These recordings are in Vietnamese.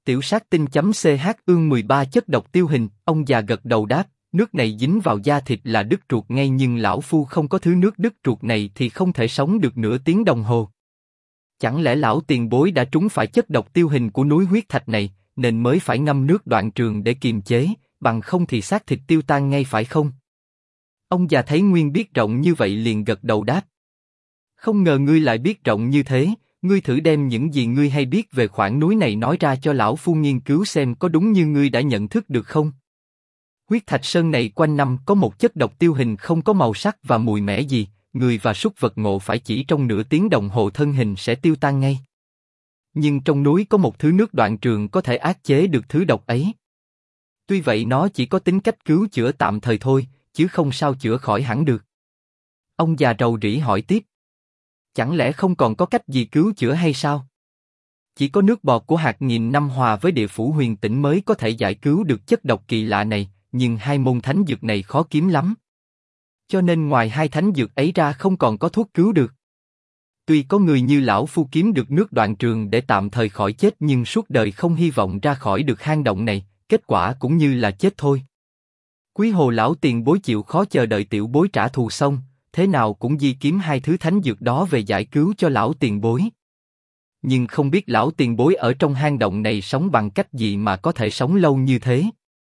Tiểu sát tinh.ch ương 13 chất độc tiêu hình, ông già gật đầu đáp, nước này dính vào da thịt là đứt ruột ngay nhưng lão phu không có thứ nước đứt ruột này thì không thể sống được nửa tiếng đồng hồ. Chẳng lẽ lão tiền bối đã trúng phải chất độc tiêu hình của núi huyết thạch này, nên mới phải ngâm nước Đoạn Trường để kiềm chế, bằng không thì xác thịt tiêu tan ngay phải không? Ông già thấy Nguyên biết rộng như vậy liền gật đầu đáp. Không ngờ ngươi lại biết rộng như thế, ngươi thử đem những gì ngươi hay biết về khoản núi này nói ra cho lão phu nghiên cứu xem có đúng như ngươi đã nhận thức được không? Huyết thạch sơn này quanh năm có một chất độc tiêu hình không có màu sắc và mùi mẻ gì, người và súc vật ngộ phải chỉ trong nửa tiếng đồng hồ thân hình sẽ tiêu tan ngay. Nhưng trong núi có một thứ nước Đoạn Trường có thể áp chế được thứ độc ấy. Tuy vậy nó chỉ có tính cách cứu chữa tạm thời thôi, chứ không sao chữa khỏi hẳn được. Ông già rầu rĩ hỏi tiếp. Chẳng lẽ không còn có cách gì cứu chữa hay sao? Chỉ có nước bọt của hạt nghìn năm hòa với địa phủ huyền tĩnh mới có thể giải cứu được chất độc kỳ lạ này, nhưng hai môn thánh dược này khó kiếm lắm. Cho nên ngoài hai thánh dược ấy ra không còn có thuốc cứu được. Tuy có người như lão phu kiếm được nước Đoạn Trường để tạm thời khỏi chết nhưng suốt đời không hy vọng ra khỏi được hang động này, kết quả cũng như là chết thôi. Quý hồ lão tiền bối chịu khó chờ đợi tiểu bối trả thù xong, thế nào cũng di kiếm hai thứ thánh dược đó về giải cứu cho lão tiền bối. Nhưng không biết lão tiền bối ở trong hang động này sống bằng cách gì mà có thể sống lâu như thế.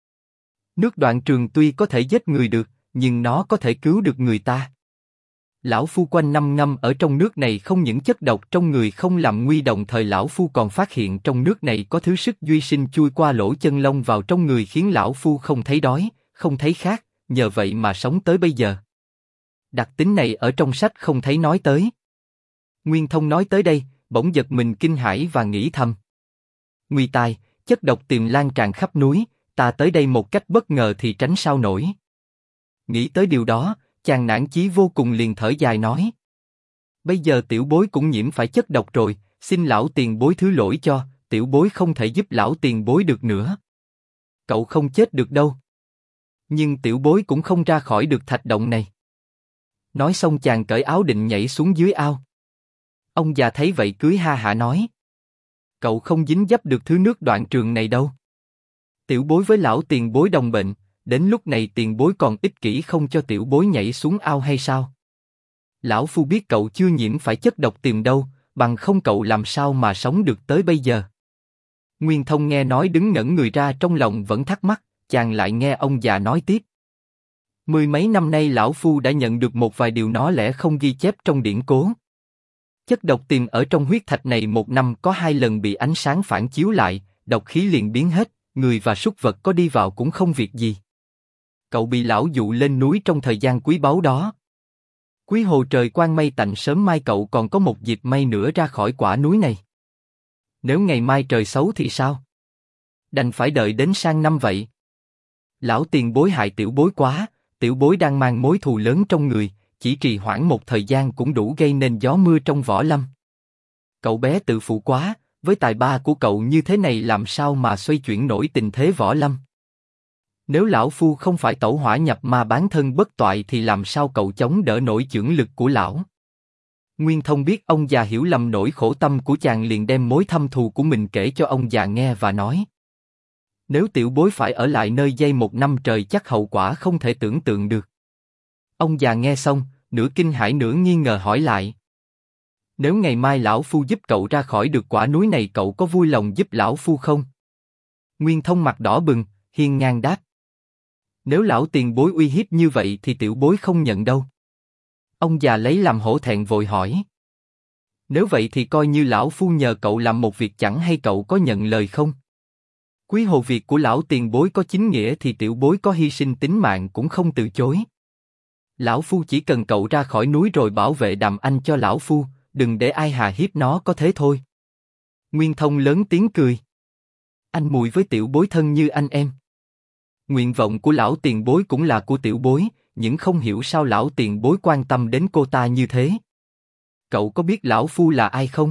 Nước Đoạn Trường tuy có thể giết người được, nhưng nó có thể cứu được người ta. Lão phu quanh năm ngâm ở trong nước này không những chất độc trong người không làm nguy, đồng thời lão phu còn phát hiện trong nước này có thứ sức duy sinh chui qua lỗ chân lông vào trong người khiến lão phu không thấy đói, không thấy khát, nhờ vậy mà sống tới bây giờ. Đặc tính này ở trong sách không thấy nói tới. Nguyên Thông nói tới đây, bỗng giật mình kinh hãi và nghĩ thầm. Nguy tai, chất độc tiềm lan tràn khắp núi, ta tới đây một cách bất ngờ thì tránh sao nổi. Nghĩ tới điều đó, chàng nản chí vô cùng liền thở dài nói. Bây giờ tiểu bối cũng nhiễm phải chất độc rồi, xin lão tiền bối thứ lỗi cho, tiểu bối không thể giúp lão tiền bối được nữa. Cậu không chết được đâu. Nhưng tiểu bối cũng không ra khỏi được thạch động này. Nói xong chàng cởi áo định nhảy xuống dưới ao. Ông già thấy vậy cưới ha hả nói. Cậu không dính dấp được thứ nước Đoạn Trường này đâu. Tiểu bối với lão tiền bối đồng bệnh, đến lúc này tiền bối còn ích kỷ không cho tiểu bối nhảy xuống ao hay sao? Lão phu biết cậu chưa nhiễm phải chất độc tiềm đâu, bằng không cậu làm sao mà sống được tới bây giờ. Nguyên Thông nghe nói đứng ngẩn người ra, trong lòng vẫn thắc mắc, chàng lại nghe ông già nói tiếp. Mười mấy năm nay lão phu đã nhận được một vài điều nó lẽ không ghi chép trong điển cố. Chất độc tiềm ở trong huyết thạch này một năm có 2 lần bị ánh sáng phản chiếu lại, độc khí liền biến hết, người và súc vật có đi vào cũng không việc gì. Cậu bị lão dụ lên núi trong thời gian quý báu đó. Quý hồ trời quang mây tạnh, sớm mai cậu còn có một dịp may nữa ra khỏi quả núi này. Nếu ngày mai trời xấu thì sao? Đành phải đợi đến sang năm vậy. Lão tiền bối hại tiểu bối quá, tiểu bối đang mang mối thù lớn trong người, chỉ trì hoãn một thời gian cũng đủ gây nên gió mưa trong võ lâm. Cậu bé tự phụ quá, với tài ba của cậu như thế này làm sao mà xoay chuyển nổi tình thế võ lâm. Nếu lão phu không phải tẩu hỏa nhập ma bán thân bất toại thì làm sao cậu chống đỡ nổi chưởng lực của lão. Nguyên Thông biết ông già hiểu lầm nỗi khổ tâm của chàng liền đem mối thâm thù của mình kể cho ông già nghe và nói. Nếu tiểu bối phải ở lại nơi đây 1 năm trời chắc hậu quả không thể tưởng tượng được. Ông già nghe xong, nửa kinh hãi nửa nghi ngờ hỏi lại. Nếu ngày mai lão phu giúp cậu ra khỏi được quả núi này cậu có vui lòng giúp lão phu không? Nguyên Thông mặt đỏ bừng, hiên ngang đáp. Nếu lão tiền bối uy hiếp như vậy thì tiểu bối không nhận đâu. Ông già lấy làm hổ thẹn vội hỏi. Nếu vậy thì coi như lão phu nhờ cậu làm một việc chẳng hay cậu có nhận lời không? Quý hồ việc của lão tiền bối có chính nghĩa thì tiểu bối có hy sinh tính mạng cũng không từ chối. Lão phu chỉ cần cậu ra khỏi núi rồi bảo vệ Đàm Anh cho lão phu, đừng để ai hà hiếp nó, có thế thôi. Nguyên Thông lớn tiếng cười. Anh mùi với tiểu bối thân như anh em. Nguyện vọng của lão tiền bối cũng là của tiểu bối, nhưng không hiểu sao lão tiền bối quan tâm đến cô ta như thế. Cậu có biết lão phu là ai không?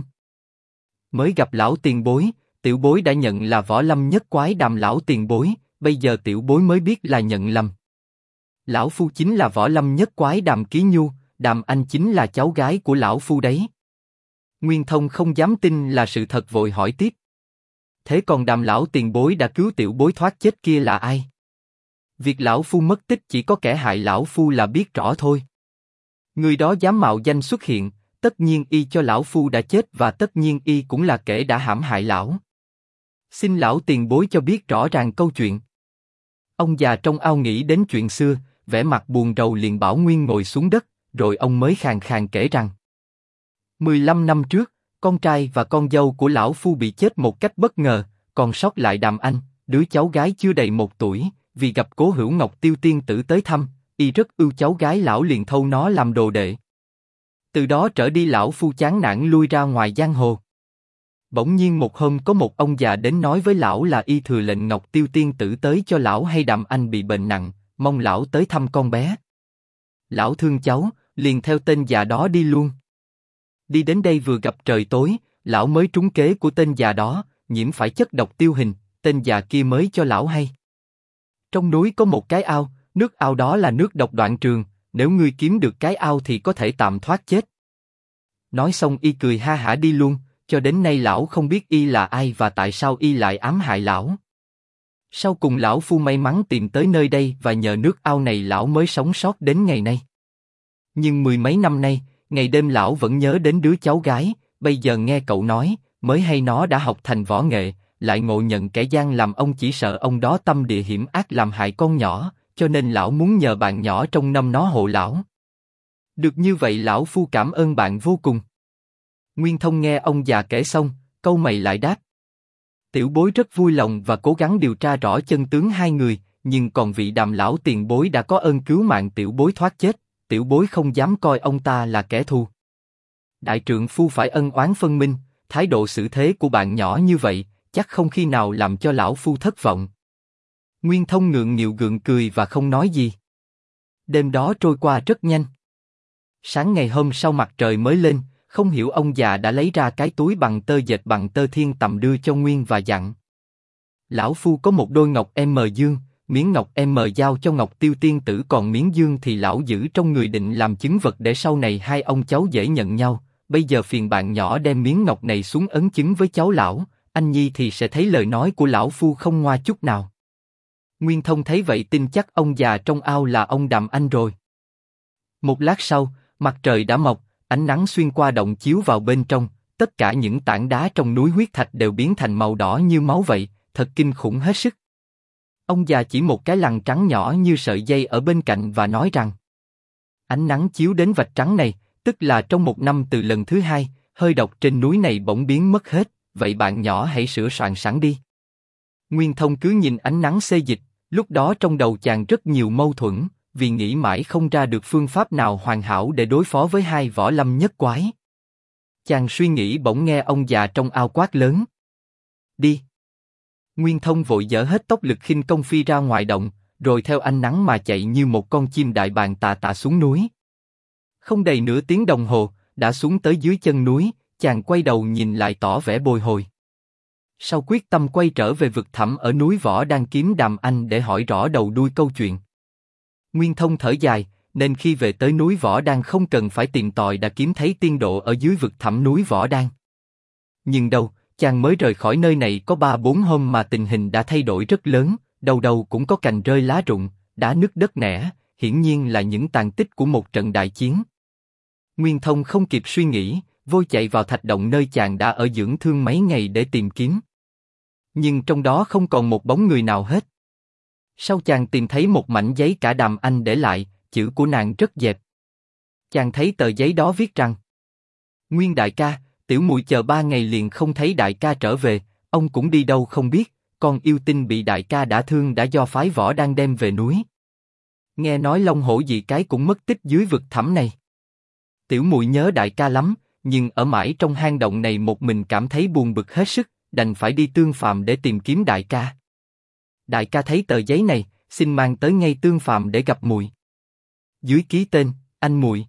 Mới gặp lão tiền bối, tiểu bối đã nhận là võ lâm nhất quái Đàm lão tiền bối, bây giờ tiểu bối mới biết là nhận lầm. Lão phu chính là võ lâm nhất quái Đàm Ký Nhu, Đàm Anh chính là cháu gái của lão phu đấy. Nguyên Thông không dám tin là sự thật vội hỏi tiếp. Thế còn Đàm lão tiền bối đã cứu tiểu bối thoát chết kia là ai? Việc lão phu mất tích chỉ có kẻ hại lão phu là biết rõ thôi. Người đó dám mạo danh xuất hiện, tất nhiên y cho lão phu đã chết và tất nhiên y cũng là kẻ đã hãm hại lão. Xin lão tiền bối cho biết rõ ràng câu chuyện. Ông già trong ao nghĩ đến chuyện xưa, vẻ mặt buồn rầu liền bảo Nguyên ngồi xuống đất, rồi ông mới khàn khàn kể rằng 15 năm trước, con trai và con dâu của lão phu bị chết một cách bất ngờ, còn sót lại Đàm Anh, đứa cháu gái chưa đầy 1 tuổi, vì gặp Cố Hữu Ngọc Tiêu tiên tử tới thăm, y rất ưu cháu gái lão liền thâu nó làm đồ đệ. Từ đó trở đi lão phu chán nản lui ra ngoài giang hồ. Bỗng nhiên một hôm có một ông già đến nói với lão là y thừa lệnh Ngọc Tiêu tiên tử tới cho lão hay Đàm Anh bị bệnh nặng, mong lão tới thăm con bé. Lão thương cháu, liền theo tên già đó đi luôn. Đi đến đây vừa gặp trời tối, lão mới trúng kế của tên già đó, nhiễm phải chất độc tiêu hình, tên già kia mới cho lão hay. Trong núi có một cái ao, nước ao đó là nước độc đoạn trường, nếu ngươi kiếm được cái ao thì có thể tạm thoát chết. Nói xong y cười ha hả đi luôn, cho đến nay lão không biết y là ai và tại sao y lại ám hại lão. Sau cùng lão phu may mắn tìm tới nơi đây và nhờ nước ao này lão mới sống sót đến ngày nay. Nhưng 10 mấy năm nay, ngày đêm lão vẫn nhớ đến đứa cháu gái, bây giờ nghe cậu nói, mới hay nó đã học thành võ nghệ, lại ngộ nhận kẻ gian làm ông chỉ sợ ông đó tâm địa hiểm ác làm hại con nhỏ, cho nên lão muốn nhờ bạn nhỏ trong năm nó hộ lão. Được như vậy lão phu cảm ơn bạn vô cùng. Nguyên Thông nghe ông già kể xong, câu mày lại đáp. Tiểu bối rất vui lòng và cố gắng điều tra rõ chân tướng hai người, nhưng còn vị Đàm lão tiền bối đã có ơn cứu mạng tiểu bối thoát chết, tiểu bối không dám coi ông ta là kẻ thù. Đại trượng phu phải ân oán phân minh, thái độ xử thế của bạn nhỏ như vậy, chắc không khi nào làm cho lão phu thất vọng. Nguyên Thông ngượng nghịu gượng cười và không nói gì. Đêm đó trôi qua rất nhanh. Sáng ngày hôm sau mặt trời mới lên, không hiểu ông già đã lấy ra cái túi bằng tơ dệt bằng tơ thiên tầm đưa cho Nguyên và dặn. Lão phu có một đôi ngọc dương, miếng ngọc giao cho Ngọc Tiêu tiên tử, còn miếng dương thì lão giữ trong người định làm chứng vật để sau này hai ông cháu dễ nhận nhau. Bây giờ phiền bạn nhỏ đem miếng ngọc này xuống ấn chứng với cháu lão, anh nhi thì sẽ thấy lời nói của lão phu không ngoa chút nào. Nguyên Thông thấy vậy tin chắc ông già trong ao là ông Đàm Anh rồi. Một lát sau, mặt trời đã mọc, ánh nắng xuyên qua động chiếu vào bên trong, tất cả những tảng đá trong núi huyết thạch đều biến thành màu đỏ như máu vậy, thật kinh khủng hết sức. Ông già chỉ một cái lằn trắng nhỏ như sợi dây ở bên cạnh và nói rằng: ánh nắng chiếu đến vạch trắng này, tức là trong một năm từ lần thứ hai, hơi độc trên núi này bỗng biến mất hết, vậy bạn nhỏ hãy sửa soạn sẵn đi. Nguyên Thông cứ nhìn ánh nắng xê dịch, lúc đó trong đầu chàng rất nhiều mâu thuẫn, vì nghĩ mãi không ra được phương pháp nào hoàn hảo để đối phó với hai võ lâm nhất quái. Chàng suy nghĩ bỗng nghe ông già trong ao quát lớn: đi! Nguyên Thông vội dỡ hết tốc lực khinh công phi ra ngoài động, rồi theo ánh nắng mà chạy như một con chim đại bàng tà tà xuống núi. Không đầy nửa tiếng đồng hồ, đã xuống tới dưới chân núi, chàng quay đầu nhìn lại tỏ vẻ bồi hồi. Sau quyết tâm quay trở về vực thẳm ở núi Võ đang kiếm Đàm Anh để hỏi rõ đầu đuôi câu chuyện. Nguyên Thông thở dài, nên khi về tới núi Võ Đan không cần phải tìm tòi đã kiếm thấy tiên độ ở dưới vực thẳm núi Võ Đan. Nhưng đâu, chàng mới rời khỏi nơi này có 3-4 hôm mà tình hình đã thay đổi rất lớn, đầu đầu cũng có cành rơi lá rụng, đá nứt đất nẻ, hiển nhiên là những tàn tích của một trận đại chiến. Nguyên Thông không kịp suy nghĩ, vội chạy vào thạch động nơi chàng đã ở dưỡng thương mấy ngày để tìm kiếm. Nhưng trong đó không còn một bóng người nào hết. Sau chàng tìm thấy một mảnh giấy cả Đàm Anh để lại, chữ của nàng rất dẹp. Chàng thấy tờ giấy đó viết rằng: Nguyên đại ca, tiểu muội chờ 3 ngày liền không thấy đại ca trở về, ông cũng đi đâu không biết, con yêu tinh bị đại ca đã thương đã do phái Võ đang đem về núi. Nghe nói Long Hổ dị cái cũng mất tích dưới vực thẳm này. Tiểu muội nhớ đại ca lắm, nhưng ở mãi trong hang động này một mình cảm thấy buồn bực hết sức, đành phải đi Tương Phàm để tìm kiếm đại ca. Đại ca thấy tờ giấy này, xin mang tới ngay Tương Phàm để gặp muội. Dưới ký tên, anh muội.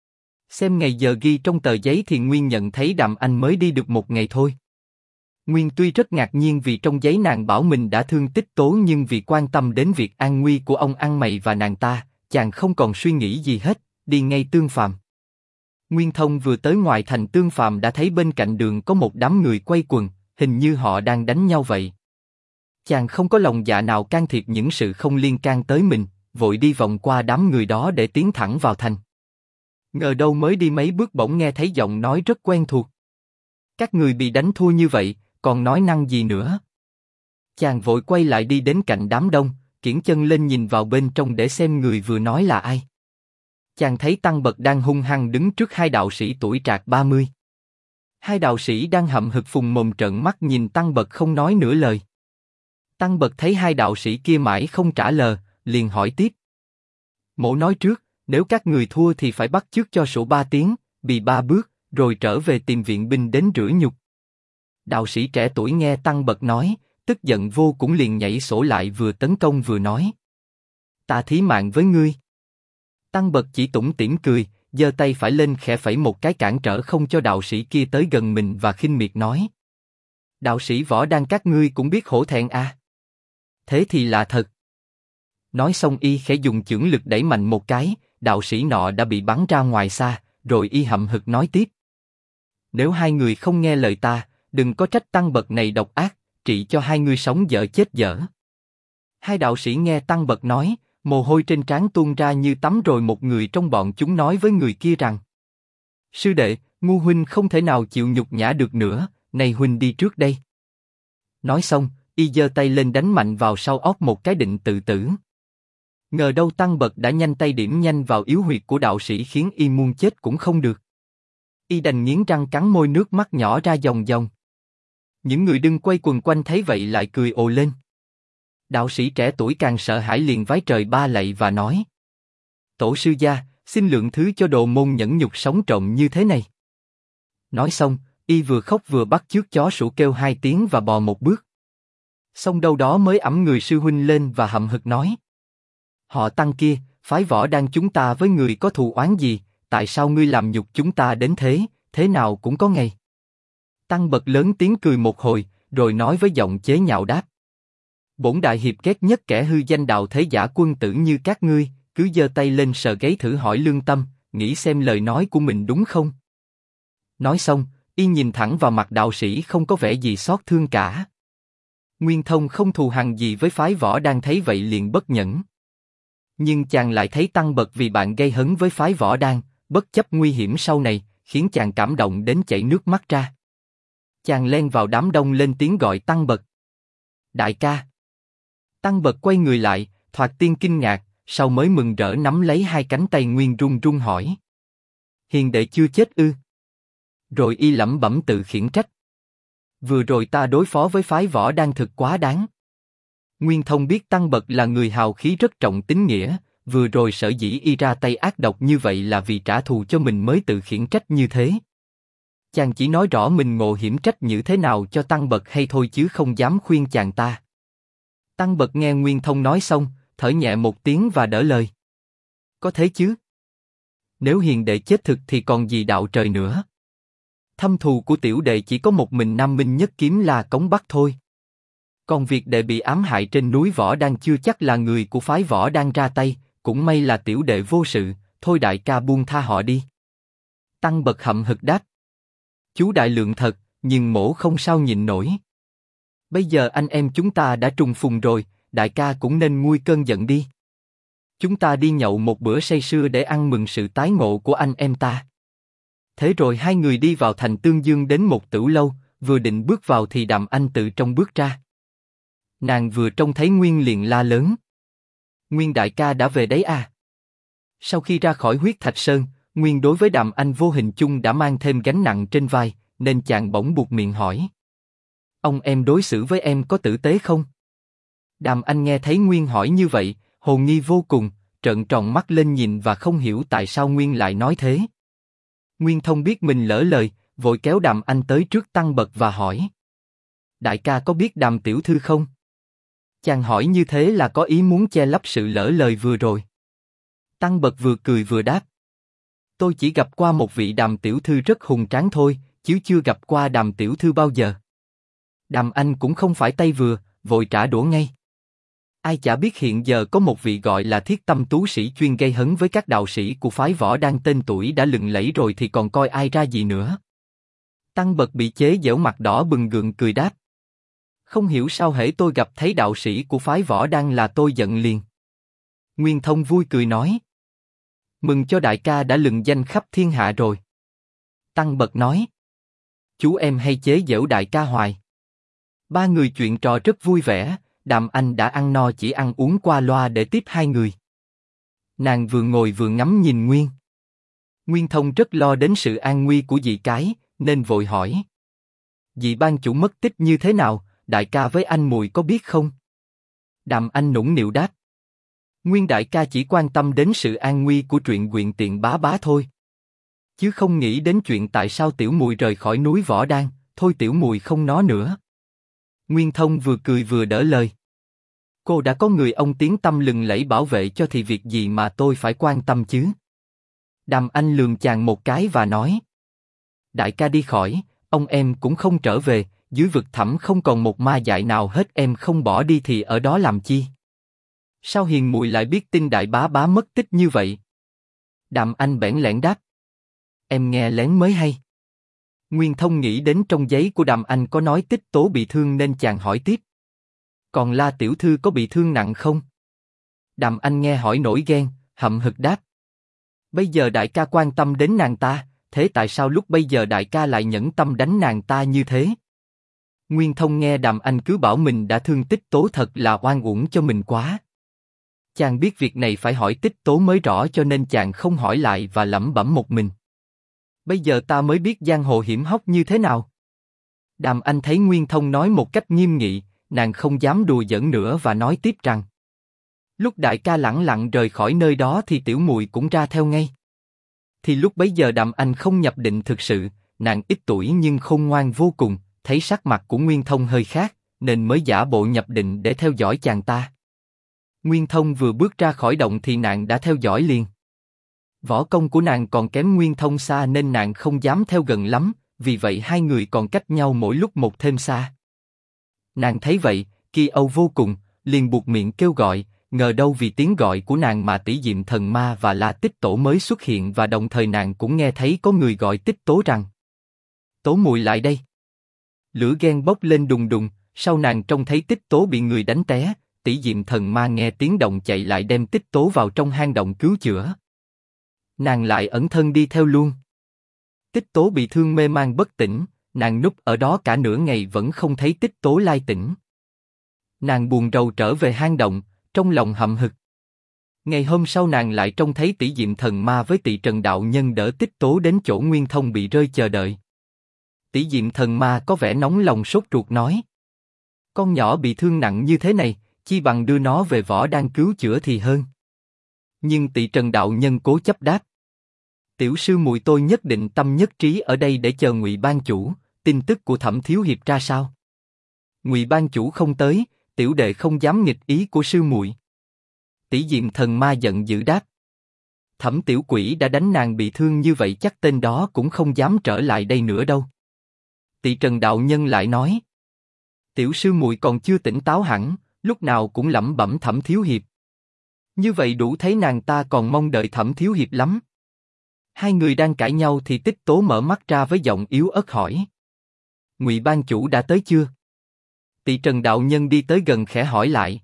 Xem ngày giờ ghi trong tờ giấy thì Nguyên nhận thấy Đàm Anh mới đi được 1 ngày thôi. Nguyên tuy rất ngạc nhiên vì trong giấy nàng bảo mình đã thương tích tố, nhưng vì quan tâm đến việc an nguy của ông ăn mày và nàng ta, chàng không còn suy nghĩ gì hết, đi ngay Tương Phàm. Nguyên Thông vừa tới ngoài thành Tương Phàm đã thấy bên cạnh đường có một đám người quay quần, hình như họ đang đánh nhau vậy. Chàng không có lòng dạ nào can thiệp những sự không liên can tới mình, vội đi vòng qua đám người đó để tiến thẳng vào thành. Ngờ đâu mới đi mấy bước bỗng nghe thấy giọng nói rất quen thuộc. Các người bị đánh thua như vậy, còn nói năng gì nữa? Chàng vội quay lại đi đến cạnh đám đông, kiễng chân lên nhìn vào bên trong để xem người vừa nói là ai. Chàng thấy Tăng Bật đang hung hăng đứng trước hai đạo sĩ tuổi trạc 30. Hai đạo sĩ đang hậm hực phùng mồm trợn mắt nhìn Tăng Bật không nói nửa lời. Tăng Bật thấy hai đạo sĩ kia mãi không trả lời, liền hỏi tiếp. Mỗ nói trước, nếu các người thua thì phải bắt chước cho sổ 3 tiếng, bì 3 bước, rồi trở về tìm viện binh đến rửa nhục. Đạo sĩ trẻ tuổi nghe Tăng Bật nói, tức giận vô cũng liền nhảy sổ lại vừa tấn công vừa nói. Ta thí mạng với ngươi. Tăng Bật chỉ tủm tỉm cười, giơ tay phải lên khẽ phẩy một cái cản trở không cho đạo sĩ kia tới gần mình và khinh miệt nói. Đạo sĩ võ đan các ngươi cũng biết hổ thẹn à? Thế thì là thật. Nói xong y khẽ dùng chưởng lực đẩy mạnh một cái, đạo sĩ nọ đã bị bắn ra ngoài xa, rồi y hậm hực nói tiếp. Nếu hai người không nghe lời ta, đừng có trách Tăng Bật này độc ác, trị cho hai người sống dở chết dở. Hai đạo sĩ nghe Tăng Bật nói, mồ hôi trên trán tuôn ra như tắm rồi một người trong bọn chúng nói với người kia rằng. Sư đệ, ngu huynh không thể nào chịu nhục nhã được nữa, này huynh đi trước đây. Nói xong, y giơ tay lên đánh mạnh vào sau óc một cái định tự tử. Ngờ đâu Tăng Bật đã nhanh tay điểm nhanh vào yếu huyệt của đạo sĩ khiến y muốn chết cũng không được. Y đành nghiến răng cắn môi nước mắt nhỏ ra dòng dòng. Những người đứng quay quần quanh thấy vậy lại cười ồ lên. Đạo sĩ trẻ tuổi càng sợ hãi liền vái trời ba lạy và nói. Tổ sư gia, xin lượng thứ cho đồ môn nhẫn nhục sống trộm như thế này. Nói xong, y vừa khóc vừa bắt chước chó sủa kêu 2 tiếng và bò một bước. Xong đâu đó mới ẵm người sư huynh lên và hậm hực nói. Họ Tăng kia, phái võ đan chúng ta với người có thù oán gì, tại sao ngươi làm nhục chúng ta đến thế, thế nào cũng có ngày. Tăng Bật lớn tiếng cười một hồi, rồi nói với giọng chế nhạo đáp. Bổn đại hiệp ghét nhất kẻ hư danh đạo thế giả quân tử như các ngươi, cứ giơ tay lên sờ gáy thử hỏi lương tâm, nghĩ xem lời nói của mình đúng không. Nói xong, y nhìn thẳng vào mặt đạo sĩ không có vẻ gì xót thương cả. Nguyên Thông không thù hằn gì với phái võ đang thấy vậy liền bất nhẫn. Nhưng chàng lại thấy Tăng Bật vì bạn gây hấn với phái võ đan, bất chấp nguy hiểm sau này, khiến chàng cảm động đến chảy nước mắt ra. Chàng len vào đám đông lên tiếng gọi Tăng Bật. Đại ca. Tăng Bật quay người lại, thoạt tiên kinh ngạc, sau mới mừng rỡ nắm lấy hai cánh tay Nguyên run run hỏi. Hiền đệ chưa chết ư? Rồi y lẩm bẩm tự khiển trách. Vừa rồi ta đối phó với phái võ đan thực quá đáng. Nguyên Thông biết Tăng Bật là người hào khí rất trọng tín nghĩa, vừa rồi sở dĩ y ra tay ác độc như vậy là vì trả thù cho mình mới tự khiển trách như thế. Chàng chỉ nói rõ mình ngộ hiểm trách như thế nào cho Tăng Bật hay thôi chứ không dám khuyên chàng ta. Tăng Bật nghe Nguyên Thông nói xong, thở nhẹ một tiếng và đỡ lời. Có thế chứ? Nếu hiền đệ chết thực thì còn gì đạo trời nữa. Thâm thù của tiểu đệ chỉ có một mình Nam Minh Nhất Kiếm là Cống Bắc thôi. Còn việc đệ bị ám hại trên núi Võ Đan chưa chắc là người của phái Võ Đan ra tay, cũng may là tiểu đệ vô sự, thôi đại ca buông tha họ đi. Tăng Bật hậm hực đáp. Chú đại lượng thật, nhưng mỗ không sao nhịn nổi. Bây giờ anh em chúng ta đã trùng phùng rồi, đại ca cũng nên nguôi cơn giận đi. Chúng ta đi nhậu một bữa say sưa để ăn mừng sự tái ngộ của anh em ta. Thế rồi hai người đi vào thành Tương Dương đến một tửu lâu, vừa định bước vào thì Đàm Anh từ trong bước ra. Nàng vừa trông thấy Nguyên liền la lớn. Nguyên đại ca đã về đấy à? Sau khi ra khỏi Huyết Thạch Sơn, Nguyên đối với Đàm Anh vô hình chung đã mang thêm gánh nặng trên vai, nên chàng bỗng buột miệng hỏi. Ông em đối xử với em có tử tế không? Đàm Anh nghe thấy Nguyên hỏi như vậy, hồ nghi vô cùng, trợn tròn mắt lên nhìn và không hiểu tại sao Nguyên lại nói thế. Nguyên Thông biết mình lỡ lời, vội kéo Đàm Anh tới trước Tăng Bật và hỏi. Đại ca có biết Đàm tiểu thư không? Chàng hỏi như thế là có ý muốn che lấp sự lỡ lời vừa rồi. Tăng Bật vừa cười vừa đáp. Tôi chỉ gặp qua một vị Đàm tiểu thư rất hùng tráng thôi, chứ chưa gặp qua Đàm tiểu thư bao giờ. Đàm Anh cũng không phải tay vừa, vội trả đũa ngay. Ai chả biết hiện giờ có một vị gọi là Thiết Tâm tú sĩ chuyên gây hấn với các đạo sĩ của phái Võ Đan tên tuổi đã lừng lẫy rồi thì còn coi ai ra gì nữa. Tăng Bật bị chế giễu mặt đỏ bừng gượng cười đáp. Không hiểu sao hễ tôi gặp thấy đạo sĩ của phái Võ Đăng là tôi giận liền. Nguyên Thông vui cười nói. Mừng cho đại ca đã lừng danh khắp thiên hạ rồi. Tăng Bật nói. Chú em hay chế giễu đại ca hoài. Ba người chuyện trò rất vui vẻ, Đàm Anh đã ăn no chỉ ăn uống qua loa để tiếp hai người. Nàng vừa ngồi vừa ngắm nhìn Nguyên Thông rất lo đến sự an nguy của dì cái, nên vội hỏi. Dì ban chủ mất tích như thế nào, đại ca với anh mùi có biết không? Đàm Anh nũng nịu đáp. Nguyên đại ca chỉ quan tâm đến sự an nguy của truyện Quyện Tiện Bá Bá thôi. Chứ không nghĩ đến chuyện tại sao tiểu mùi rời khỏi núi Võ Đan, thôi tiểu mùi không nói nữa. Nguyên Thông vừa cười vừa đỡ lời. Cô đã có người ông tiếng tăm lừng lẫy bảo vệ cho thì việc gì mà tôi phải quan tâm chứ? Đàm Anh lườm chàng một cái và nói. Đại ca đi khỏi, ông em cũng không trở về, dưới vực thẳm không còn một ma dại nào hết, em không bỏ đi thì ở đó làm chi? Sao hiền muội lại biết tin đại bá bá mất tích như vậy? Đàm Anh bẽn lẽn đáp. Em nghe lén mới hay. Nguyên Thông nghĩ đến trong giấy của Đàm Anh có nói Tích Tố bị thương nên chàng hỏi tiếp. Còn La tiểu thư có bị thương nặng không? Đàm Anh nghe hỏi nổi ghen, hậm hực đáp. Bây giờ đại ca quan tâm đến nàng ta, thế tại sao lúc bây giờ đại ca lại nhẫn tâm đánh nàng ta như thế? Nguyên Thông nghe Đàm Anh cứ bảo mình đã thương Tích Tố thật là oan uổng cho mình quá. Chàng biết việc này phải hỏi Tích Tố mới rõ cho nên chàng không hỏi lại và lẩm bẩm một mình. Bây giờ ta mới biết giang hồ hiểm hóc như thế nào. Đàm Anh thấy Nguyên Thông nói một cách nghiêm nghị, nàng không dám đùa giỡn nữa và nói tiếp rằng. Lúc đại ca lẳng lặng rời khỏi nơi đó thì tiểu muội cũng ra theo ngay. Thì lúc bấy giờ Đàm Anh không nhập định thực sự, nàng ít tuổi nhưng khôn ngoan vô cùng, thấy sắc mặt của Nguyên Thông hơi khác, nên mới giả bộ nhập định để theo dõi chàng ta. Nguyên Thông vừa bước ra khỏi động thì nàng đã theo dõi liền. Võ công của nàng còn kém Nguyên Thông xa nên nàng không dám theo gần lắm, vì vậy hai người còn cách nhau mỗi lúc một thêm xa. Nàng thấy vậy, kỳ âu vô cùng, liền buột miệng kêu gọi, ngờ đâu vì tiếng gọi của nàng mà Tỷ Diệm Thần Ma và La Tích Tổ mới xuất hiện và đồng thời nàng cũng nghe thấy có người gọi Tích Tố rằng Tố muội lại đây. Lửa ghen bốc lên đùng đùng, sau nàng trông thấy Tích Tố bị người đánh té, Tỷ Diệm Thần Ma nghe tiếng động chạy lại đem Tích Tố vào trong hang động cứu chữa. Nàng lại ẩn thân đi theo luôn. Tích Tố bị thương mê man bất tỉnh, nàng núp ở đó cả nửa ngày vẫn không thấy Tích Tố lai tỉnh. Nàng buồn rầu trở về hang động, trong lòng hậm hực. Ngày hôm sau nàng lại trông thấy Tỷ Diệm Thần Ma với Tỳ Trần đạo nhân đỡ Tích Tố đến chỗ Nguyên Thông bị rơi chờ đợi. Tỷ Diệm Thần Ma có vẻ nóng lòng sốt ruột nói: con nhỏ bị thương nặng như thế này, chi bằng đưa nó về Võ Đan cứu chữa thì hơn. Nhưng Tỳ Trần đạo nhân cố chấp đáp: tiểu sư muội tôi nhất định tâm nhất trí ở đây để chờ Ngụy ban chủ. Tin tức của Thẩm thiếu hiệp ra sao? Ngụy ban chủ không tới, tiểu đệ không dám nghịch ý của sư muội. Tỷ Diệm Thần Ma giận dữ đáp: Thẩm tiểu quỷ đã đánh nàng bị thương như vậy chắc tên đó cũng không dám trở lại đây nữa đâu. Tỳ Trần đạo nhân lại nói: tiểu sư muội còn chưa tỉnh táo hẳn, lúc nào cũng lẩm bẩm Thẩm thiếu hiệp. Như vậy đủ thấy nàng ta còn mong đợi Thẩm thiếu hiệp lắm. Hai người đang cãi nhau thì Tích Tố mở mắt ra với giọng yếu ớt hỏi: Ngụy ban chủ đã tới chưa? Tỳ Trần đạo nhân đi tới gần khẽ hỏi lại: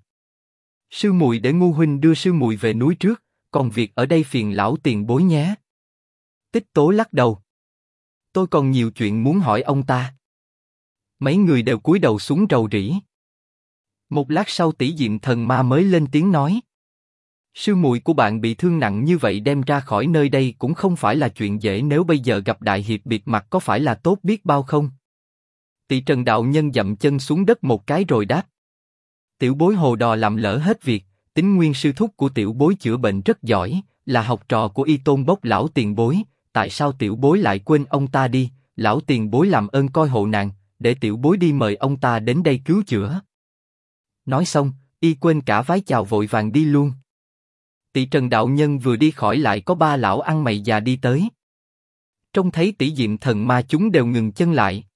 sư muội để Ngu huynh đưa sư muội về núi trước, còn việc ở đây phiền lão tiền bối nhé. Tích Tố lắc đầu: tôi còn nhiều chuyện muốn hỏi ông ta. Mấy người đều cúi đầu xuống rầu rĩ. Một lát sau Tỷ Diệm Thần Ma mới lên tiếng nói: sư muội của bạn bị thương nặng như vậy đem ra khỏi nơi đây cũng không phải là chuyện dễ, nếu bây giờ gặp đại hiệp bịt mặt có phải là tốt biết bao không? Tỳ Trần đạo nhân dậm chân xuống đất một cái rồi đáp: tiểu bối hồ đò làm lỡ hết việc. Tính Nguyên sư thúc của tiểu bối chữa bệnh rất giỏi, là học trò của Y Tôn Bốc lão tiền bối, tại sao tiểu bối lại quên ông ta đi? Lão tiền bối làm ơn coi hộ nàng, để tiểu bối đi mời ông ta đến đây cứu chữa. Nói xong, y quên cả vái chào vội vàng đi luôn. Tỳ Trần đạo nhân vừa đi khỏi lại có ba lão ăn mày già đi tới. Trông thấy Tỷ Diệm Thần Ma chúng đều ngừng chân lại.